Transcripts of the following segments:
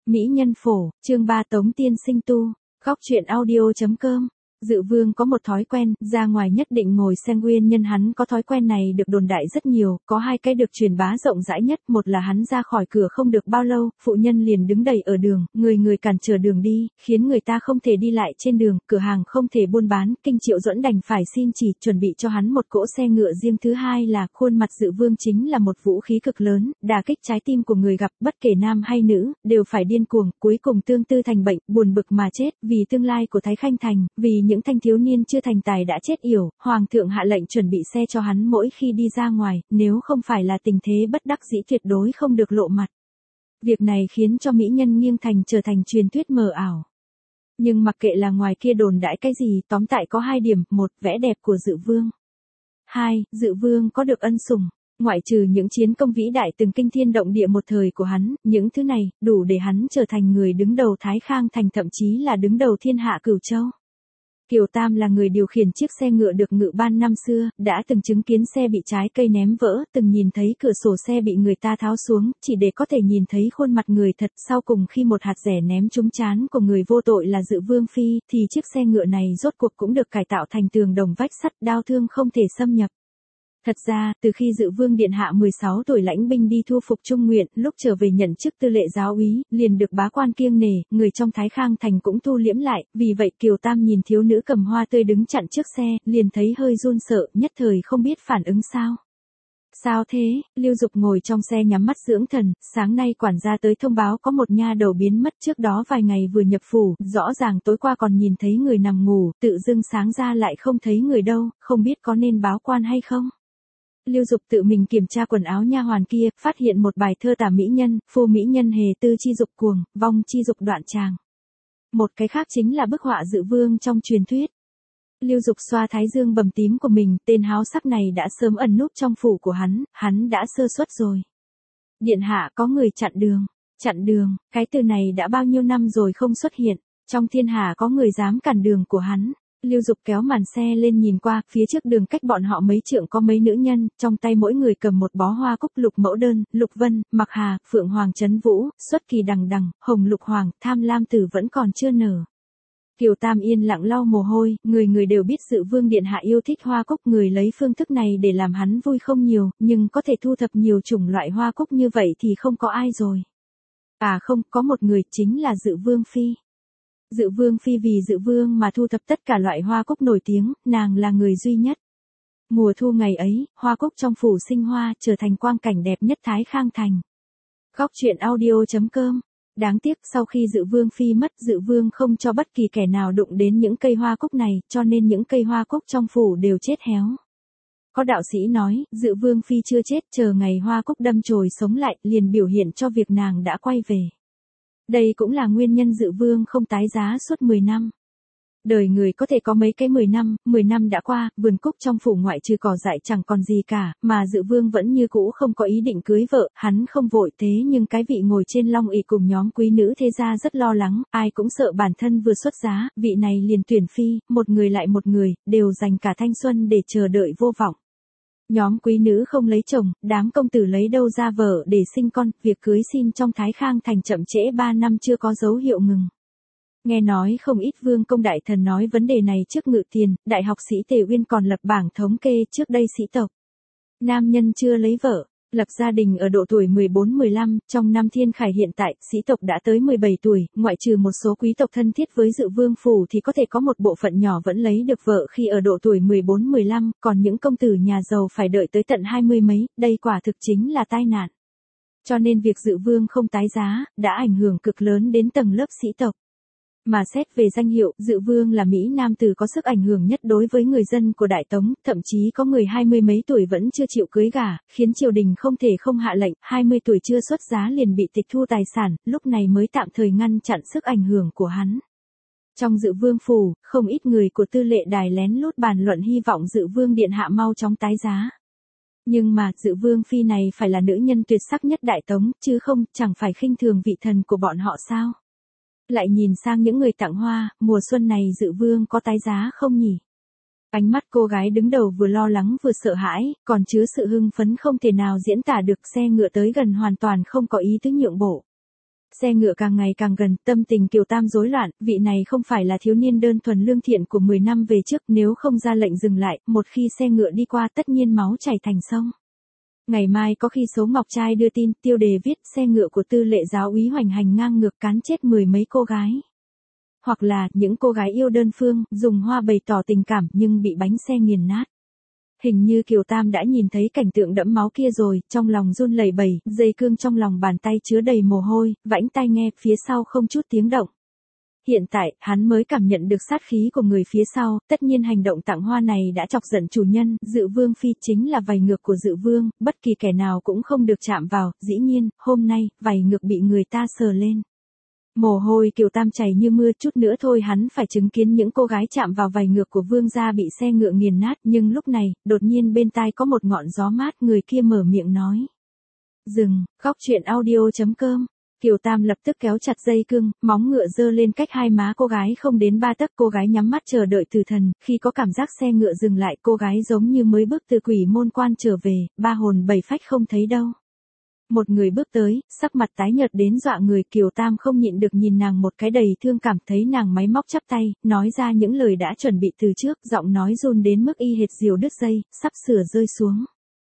Mỹ nhân phổ, chương 3 Tống Tiên Sinh tu, góc truyện audio.com. Dự Vương có một thói quen, ra ngoài nhất định ngồi xe. Nguyên nhân hắn có thói quen này được đồn đại rất nhiều, có hai cái được truyền bá rộng rãi nhất. Một là hắn ra khỏi cửa không được bao lâu, phụ nhân liền đứng đầy ở đường, người cản trở đường đi, khiến người ta không thể đi lại trên đường, cửa hàng không thể buôn bán. Kinh Triệu Duẫn đành phải xin chỉ chuẩn bị cho hắn một cỗ xe ngựa riêng. Thứ hai là khuôn mặt Dự Vương chính là một vũ khí cực lớn, đả kích trái tim của người gặp, bất kể nam hay nữ, đều phải điên cuồng, cuối cùng tương tư thành bệnh, buồn bực mà chết. Vì tương lai của Thái Khanh Thành, vì những thanh thiếu niên chưa thành tài đã chết yểu, hoàng thượng hạ lệnh chuẩn bị xe cho hắn mỗi khi đi ra ngoài, nếu không phải là tình thế bất đắc dĩ tuyệt đối không được lộ mặt. Việc này khiến cho mỹ nhân nghiêng thành trở thành truyền thuyết mờ ảo. Nhưng mặc kệ là ngoài kia đồn đãi cái gì, tóm tại có hai điểm: một, vẻ đẹp của Dự Vương; hai, Dự Vương có được ân sủng. Ngoại trừ những chiến công vĩ đại từng kinh thiên động địa một thời của hắn, những thứ này đủ để hắn trở thành người đứng đầu Thái Khang Thành, thậm chí là đứng đầu thiên hạ Cửu Châu. Kiều Tam là người điều khiển chiếc xe ngựa được ngự ban năm xưa, đã từng chứng kiến xe bị trái cây ném vỡ, từng nhìn thấy cửa sổ xe bị người ta tháo xuống, chỉ để có thể nhìn thấy khuôn mặt người thật. Sau cùng khi một hạt rẻ ném trúng trán của người vô tội là Dự Vương phi, thì chiếc xe ngựa này rốt cuộc cũng được cải tạo thành tường đồng vách sắt, đao thương không thể xâm nhập. Thật ra, từ khi Dự Vương điện hạ 16 tuổi lãnh binh đi thu phục Trung Nguyện, lúc trở về nhận chức tư lệ giáo úy, liền được bá quan kiêng nể, người trong Thái Khang Thành cũng thu liễm lại. Vì vậy Kiều Tam nhìn thiếu nữ cầm hoa tươi đứng chặn trước xe, liền thấy hơi run sợ, nhất thời không biết phản ứng sao. Sao thế? Lưu Dục ngồi trong xe nhắm mắt dưỡng thần. Sáng nay quản gia tới thông báo có một nha đầu biến mất, trước đó vài ngày vừa nhập phủ, rõ ràng tối qua còn nhìn thấy người nằm ngủ, tự dưng sáng ra lại không thấy người đâu, không biết có nên báo quan hay không. Lưu Dục tự mình kiểm tra quần áo nha hoàn kia, phát hiện một bài thơ tả mỹ nhân: phu mỹ nhân hề tư chi dục cuồng, vong chi dục đoạn tràng. Một cái khác chính là bức họa Dự Vương trong truyền thuyết. Lưu Dục xoa thái dương bầm tím của mình, tên háo sắc này đã sớm ẩn núp trong phủ của hắn đã sơ suất rồi. Điện hạ, có người chặn đường. Chặn đường, cái từ này đã bao nhiêu năm rồi không xuất hiện, trong thiên hạ có người dám cản đường của hắn. Lưu Dục kéo màn xe lên nhìn qua, phía trước đường cách bọn họ mấy trượng có mấy nữ nhân, trong tay mỗi người cầm một bó hoa cúc: Lục Mẫu Đơn, Lục Vân, Mặc Hà, Phượng Hoàng Trấn Vũ, Xuất Kỳ Đằng Đằng, Hồng Lục Hoàng, Tham Lam Tử vẫn còn chưa nở. Kiều Tam yên lặng lau mồ hôi, người đều biết Dự Vương điện hạ yêu thích hoa cúc, người lấy phương thức này để làm hắn vui không nhiều, nhưng có thể thu thập nhiều chủng loại hoa cúc như vậy thì không có ai rồi. À không, có một người, chính là Dự Vương phi. Dự Vương phi vì Dự Vương mà thu thập tất cả loại hoa cúc nổi tiếng, nàng là người duy nhất. Mùa thu ngày ấy, hoa cúc trong phủ sinh hoa, trở thành quang cảnh đẹp nhất Thái Khang Thành. Góc truyện audio.com. Đáng tiếc, sau khi Dự Vương phi mất, Dự Vương không cho bất kỳ kẻ nào đụng đến những cây hoa cúc này, cho nên những cây hoa cúc trong phủ đều chết héo. Có đạo sĩ nói, Dự Vương phi chưa chết, chờ ngày hoa cúc đâm chồi sống lại, liền biểu hiện cho việc nàng đã quay về. Đây cũng là nguyên nhân Dự Vương không tái giá suốt 10 năm. Đời người có thể có mấy cái 10 năm đã qua, vườn cúc trong phủ ngoại trừ cỏ dại chẳng còn gì cả, mà Dự Vương vẫn như cũ không có ý định cưới vợ. Hắn không vội, thế nhưng cái vị ngồi trên long ỷ cùng nhóm quý nữ thế gia rất lo lắng, ai cũng sợ bản thân vừa xuất giá, vị này liền tuyển phi, một người lại một người, đều dành cả thanh xuân để chờ đợi vô vọng. Nhóm quý nữ không lấy chồng, đám công tử lấy đâu ra vợ để sinh con, việc cưới xin trong Thái Khang Thành chậm trễ 3 năm chưa có dấu hiệu ngừng. Nghe nói không ít vương công đại thần nói vấn đề này trước Ngự Tiền, Đại học sĩ Tề Uyên còn lập bảng thống kê trước đây sĩ tộc. Nam nhân chưa lấy vợ, lập gia đình ở độ tuổi 14-15, trong năm Thiên Khải hiện tại, sĩ tộc đã tới 17 tuổi, ngoại trừ một số quý tộc thân thiết với Dự Vương phủ thì có thể có một bộ phận nhỏ vẫn lấy được vợ khi ở độ tuổi 14-15, còn những công tử nhà giàu phải đợi tới tận 20 mấy, đây quả thực chính là tai nạn. Cho nên việc Dự Vương không tái giá, đã ảnh hưởng cực lớn đến tầng lớp sĩ tộc. Mà xét về danh hiệu, Dự Vương là Mỹ nam tử có sức ảnh hưởng nhất đối với người dân của Đại Tống, thậm chí có người 20 mấy tuổi vẫn chưa chịu cưới gả, khiến triều đình không thể không hạ lệnh, 20 tuổi chưa xuất giá liền bị tịch thu tài sản, lúc này mới tạm thời ngăn chặn sức ảnh hưởng của hắn. Trong Dự Vương phủ, không ít người của tư lệ đài lén lút bàn luận hy vọng Dự Vương điện hạ mau chóng tái giá. Nhưng mà, Dự Vương phi này phải là nữ nhân tuyệt sắc nhất Đại Tống, chứ không, chẳng phải khinh thường vị thần của bọn họ sao? Lại nhìn sang những người tặng hoa, mùa xuân này Dự Vương có tái giá không nhỉ? Ánh mắt cô gái đứng đầu vừa lo lắng vừa sợ hãi, còn chứa sự hưng phấn không thể nào diễn tả được. Xe ngựa tới gần hoàn toàn không có ý tứ nhượng bộ. Xe ngựa càng ngày càng gần, tâm tình Kiều Tam rối loạn, vị này không phải là thiếu niên đơn thuần lương thiện của 10 năm về trước, nếu không ra lệnh dừng lại, một khi xe ngựa đi qua tất nhiên máu chảy thành sông. Ngày mai có khi số Ngọc Trai đưa tin, tiêu đề viết xe ngựa của tư lệ giáo úy hoành hành ngang ngược cán chết 10 mấy cô gái. Hoặc là, những cô gái yêu đơn phương, dùng hoa bày tỏ tình cảm nhưng bị bánh xe nghiền nát. Hình như Kiều Tam đã nhìn thấy cảnh tượng đẫm máu kia rồi, trong lòng run lẩy bẩy, dây cương trong lòng bàn tay chứa đầy mồ hôi, vãnh tai nghe, phía sau không chút tiếng động. Hiện tại, hắn mới cảm nhận được sát khí của người phía sau, tất nhiên hành động tặng hoa này đã chọc giận chủ nhân, Dự Vương phi chính là vảy ngược của Dự Vương, bất kỳ kẻ nào cũng không được chạm vào, dĩ nhiên, hôm nay, vảy ngược bị người ta sờ lên. Mồ hôi Kiều Tam chảy như mưa, chút nữa thôi hắn phải chứng kiến những cô gái chạm vào vảy ngược của vương gia bị xe ngựa nghiền nát, nhưng lúc này, đột nhiên bên tai có một ngọn gió mát, người kia mở miệng nói. Dừng, góc truyện audio.com. Kiều Tam lập tức kéo chặt dây cương, móng ngựa giơ lên cách hai má cô gái không đến 3 tấc, cô gái nhắm mắt chờ đợi tử thần, khi có cảm giác xe ngựa dừng lại, cô gái giống như mới bước từ quỷ môn quan trở về, ba hồn bảy phách không thấy đâu. Một người bước tới, sắc mặt tái nhợt đến dọa người, Kiều Tam không nhịn được nhìn nàng một cái đầy thương cảm, thấy nàng máy móc chắp tay, nói ra những lời đã chuẩn bị từ trước, giọng nói run đến mức y hệt diều đứt dây, sắp sửa rơi xuống.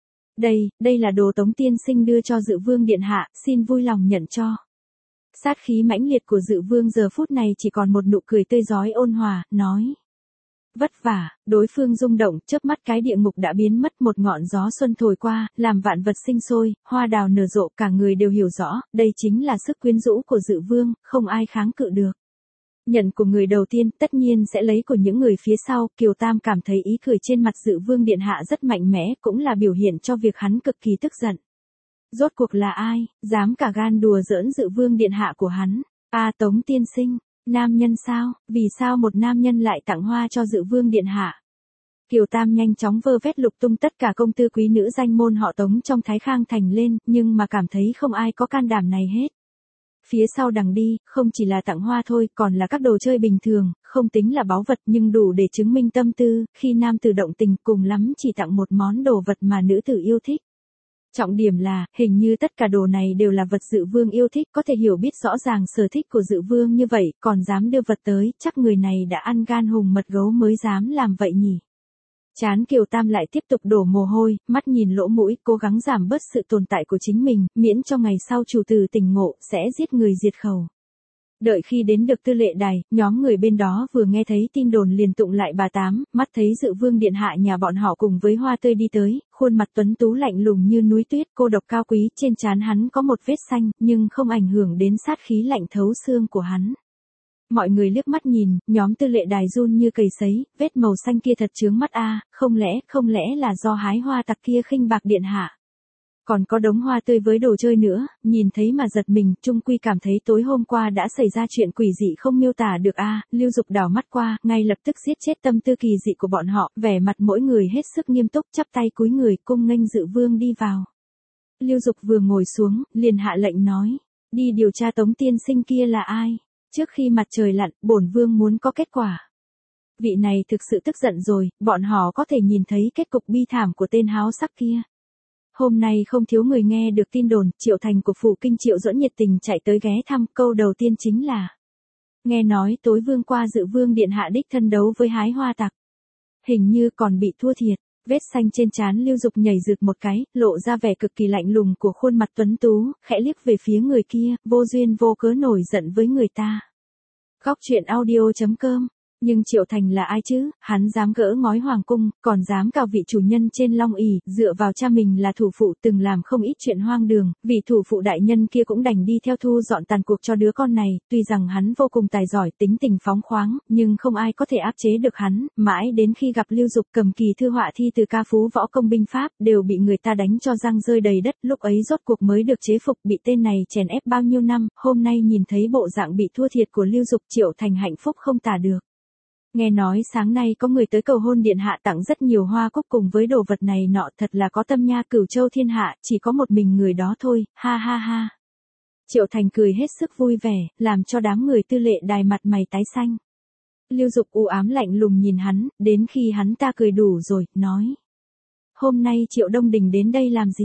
Đây là đồ Tống tiên sinh đưa cho Dự Vương điện hạ, xin vui lòng nhận cho. Sát khí mãnh liệt của Dự Vương giờ phút này chỉ còn một nụ cười tươi rói ôn hòa, nói. Vất vả, đối phương rung động, chớp mắt cái địa ngục đã biến mất, một ngọn gió xuân thổi qua, làm vạn vật sinh sôi, hoa đào nở rộ, cả người đều hiểu rõ, đây chính là sức quyến rũ của Dự Vương, không ai kháng cự được. Nhận của người đầu tiên, tất nhiên sẽ lấy của những người phía sau, Kiều Tam cảm thấy ý cười trên mặt Dự Vương điện hạ rất mạnh mẽ, cũng là biểu hiện cho việc hắn cực kỳ tức giận. Rốt cuộc là ai, dám cả gan đùa giỡn Dự Vương điện hạ của hắn? Tống tiên sinh. Nam nhân sao, vì sao một nam nhân lại tặng hoa cho Dự Vương điện hạ? Kiều Tam nhanh chóng vơ vét lục tung tất cả công tư quý nữ danh môn họ Tống trong Thái Khang thành lên, nhưng mà cảm thấy không ai có can đảm này hết. Phía sau đằng đi, không chỉ là tặng hoa thôi, còn là các đồ chơi bình thường, không tính là báu vật nhưng đủ để chứng minh tâm tư, khi nam tử động tình cùng lắm chỉ tặng một món đồ vật mà nữ tử yêu thích. Trọng điểm là, hình như tất cả đồ này đều là vật Dự Vương yêu thích, có thể hiểu biết rõ ràng sở thích của Dự Vương như vậy, còn dám đưa vật tới, chắc người này đã ăn gan hùng mật gấu mới dám làm vậy nhỉ. Chán Kiều Tam lại tiếp tục đổ mồ hôi, mắt nhìn lỗ mũi, cố gắng giảm bớt sự tồn tại của chính mình, miễn cho ngày sau chủ tử tỉnh ngộ, sẽ giết người diệt khẩu. Đợi khi đến được tư lệ đài, nhóm người bên đó vừa nghe thấy tin đồn liền tụng lại bà Tám, mắt thấy Dự Vương điện hạ nhà bọn họ cùng với hoa tươi đi tới, khuôn mặt tuấn tú lạnh lùng như núi tuyết, cô độc cao quý, trên trán hắn có một vết xanh, nhưng không ảnh hưởng đến sát khí lạnh thấu xương của hắn. Mọi người liếc mắt nhìn, nhóm tư lệ đài run như cầy sấy, vết màu xanh kia thật chướng mắt không lẽ là do hái hoa tặc kia khinh bạc điện hạ. Còn có đống hoa tươi với đồ chơi nữa, nhìn thấy mà giật mình, chung quy cảm thấy tối hôm qua đã xảy ra chuyện quỷ dị không miêu tả được Lưu Dục đảo mắt qua, ngay lập tức giết chết tâm tư kỳ dị của bọn họ, vẻ mặt mỗi người hết sức nghiêm túc, chắp tay cúi người, cung nghênh Dự Vương đi vào. Lưu Dục vừa ngồi xuống, liền hạ lệnh nói, đi điều tra Tống tiên sinh kia là ai. Trước khi mặt trời lặn, bổn vương muốn có kết quả. Vị này thực sự tức giận rồi, bọn họ có thể nhìn thấy kết cục bi thảm của tên háo sắc kia. Hôm nay không thiếu người nghe được tin đồn, Triệu Thành của phủ kinh Triệu Duẫn nhiệt tình chạy tới ghé thăm, câu đầu tiên chính là. Nghe nói tối vương qua Dự Vương điện hạ đích thân đấu với hái hoa tặc. Hình như còn bị thua thiệt, vết xanh trên trán Lưu Dục nhảy rực một cái, lộ ra vẻ cực kỳ lạnh lùng của khuôn mặt tuấn tú, khẽ liếc về phía người kia, vô duyên vô cớ nổi giận với người ta. Góc truyện audio.com. Nhưng Triệu Thành là ai chứ, hắn dám gỡ ngói hoàng cung, còn dám cào vị chủ nhân trên long ỷ, dựa vào cha mình là thủ phụ từng làm không ít chuyện hoang đường, vì thủ phụ đại nhân kia cũng đành đi theo thu dọn tàn cuộc cho đứa con này, tuy rằng hắn vô cùng tài giỏi, tính tình phóng khoáng, nhưng không ai có thể áp chế được hắn, mãi đến khi gặp Lưu Dục cầm kỳ thư họa thi từ ca phú võ công binh pháp, đều bị người ta đánh cho răng rơi đầy đất, lúc ấy rốt cuộc mới được chế phục, bị tên này chèn ép bao nhiêu năm, hôm nay nhìn thấy bộ dạng bị thua thiệt của Lưu Dục, Triệu Thành hạnh phúc không tả được. Nghe nói sáng nay có người tới cầu hôn điện hạ tặng rất nhiều hoa cúc cùng với đồ vật này nọ, thật là có tâm nha, Cửu Châu thiên hạ, chỉ có một mình người đó thôi, ha ha ha. Triệu Thành cười hết sức vui vẻ, làm cho đám người tư lệ đài mặt mày tái xanh. Lưu Dục u ám lạnh lùng nhìn hắn, đến khi hắn ta cười đủ rồi, nói. Hôm nay Triệu Đông Đình đến đây làm gì?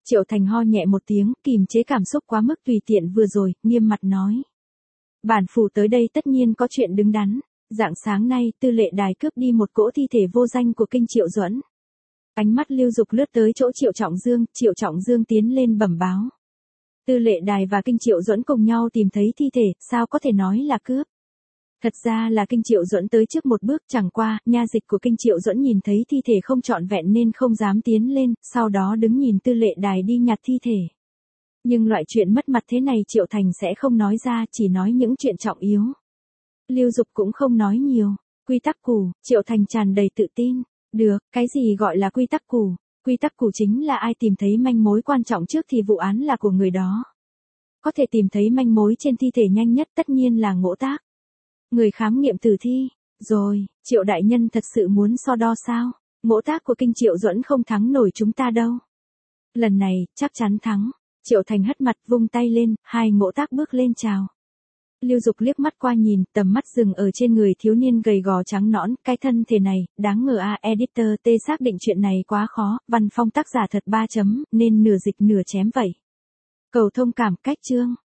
Triệu Thành ho nhẹ một tiếng, kìm chế cảm xúc quá mức tùy tiện vừa rồi, nghiêm mặt nói. Bản phủ tới đây tất nhiên có chuyện đứng đắn. Rạng sáng nay, tư lệ đài cướp đi một cỗ thi thể vô danh của kinh Triệu Duẫn. Ánh mắt Lưu Dục lướt tới chỗ Triệu Trọng Dương tiến lên bẩm báo. Tư lệ đài và kinh Triệu Duẫn cùng nhau tìm thấy thi thể, sao có thể nói là cướp. Thật ra là kinh Triệu Duẫn tới trước một bước, chẳng qua, nha dịch của kinh Triệu Duẫn nhìn thấy thi thể không trọn vẹn nên không dám tiến lên, sau đó đứng nhìn tư lệ đài đi nhặt thi thể. Nhưng loại chuyện mất mặt thế này Triệu Thành sẽ không nói ra, chỉ nói những chuyện trọng yếu. Lưu Dục cũng không nói nhiều. Quy tắc củ, Triệu Thành tràn đầy tự tin. Được, cái gì gọi là quy tắc củ? Quy tắc củ chính là ai tìm thấy manh mối quan trọng trước thì vụ án là của người đó. Có thể tìm thấy manh mối trên thi thể nhanh nhất tất nhiên là Ngỗ Tác. Người khám nghiệm tử thi. Rồi, Triệu đại nhân thật sự muốn so đo sao? Ngỗ Tác của kinh Triệu Duẫn không thắng nổi chúng ta đâu. Lần này, chắc chắn thắng. Triệu Thành hất mặt vung tay lên, hai Ngỗ Tác bước lên chào. Lưu Dục liếc mắt qua nhìn, tầm mắt dừng ở trên người thiếu niên gầy gò trắng nõn, cái thân thể này, đáng ngờ a editor T xác định chuyện này quá khó, văn phong tác giả thật 3 chấm, nên nửa dịch nửa chém vậy. Cầu thông cảm, cách chương.